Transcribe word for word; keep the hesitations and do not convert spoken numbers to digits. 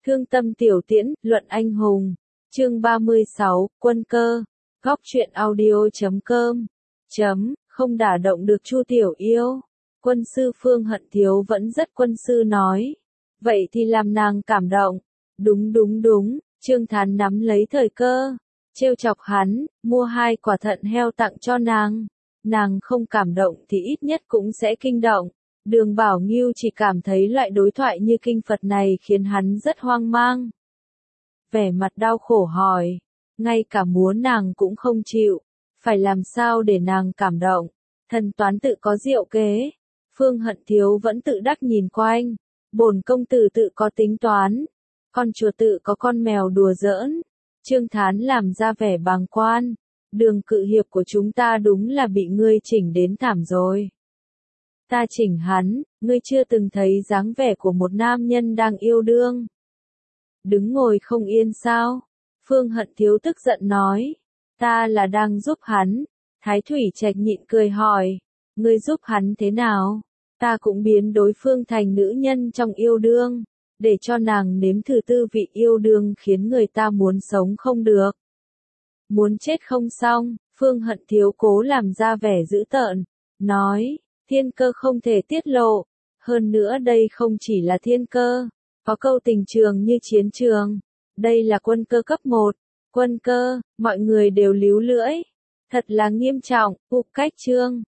Thương tâm tiểu tiễn, luận anh hùng. Chương ba mươi sáu, quân cơ. Góc truyện audio chấm com. Chấm, không đả động được Chu Tiểu Yêu. Quân sư Phương Hận Thiếu vẫn rất quân sư nói. Vậy thì làm nàng cảm động. Đúng đúng đúng, Trương Thán nắm lấy thời cơ. Trêu chọc hắn, mua hai quả thận heo tặng cho nàng. Nàng không cảm động thì ít nhất cũng sẽ kinh động. Đường Bảo Ngưu chỉ cảm thấy loại đối thoại như kinh Phật này khiến hắn rất hoang mang. Vẻ mặt đau khổ hỏi, ngay cả muốn nàng cũng không chịu, phải làm sao để nàng cảm động, thần toán tự có diệu kế. Phương Hận Thiếu vẫn tự đắc nhìn quanh, bổn công tử tự có tính toán, con chuột tự có con mèo đùa giỡn. Trương Thán làm ra vẻ bàng quan, Đường cự hiệp của chúng ta đúng là bị ngươi chỉnh đến thảm rồi. Ta chỉnh hắn, ngươi chưa từng thấy dáng vẻ của một nam nhân đang yêu đương. Đứng ngồi không yên sao? Phương Hận Thiếu tức giận nói. Ta là đang giúp hắn. Thái Thủy Trạch nhịn cười hỏi. Ngươi giúp hắn thế nào? Ta cũng biến đối phương thành nữ nhân trong yêu đương. Để cho nàng nếm thử tư vị yêu đương khiến người ta muốn sống không được. Muốn chết không xong, Phương Hận Thiếu cố làm ra vẻ dữ tợn. Nói. Thiên cơ không thể tiết lộ, hơn nữa đây không chỉ là thiên cơ, có câu tình trường như chiến trường, đây là quân cơ cấp một, quân cơ, mọi người đều líu lưỡi, thật là nghiêm trọng, ục cách chương,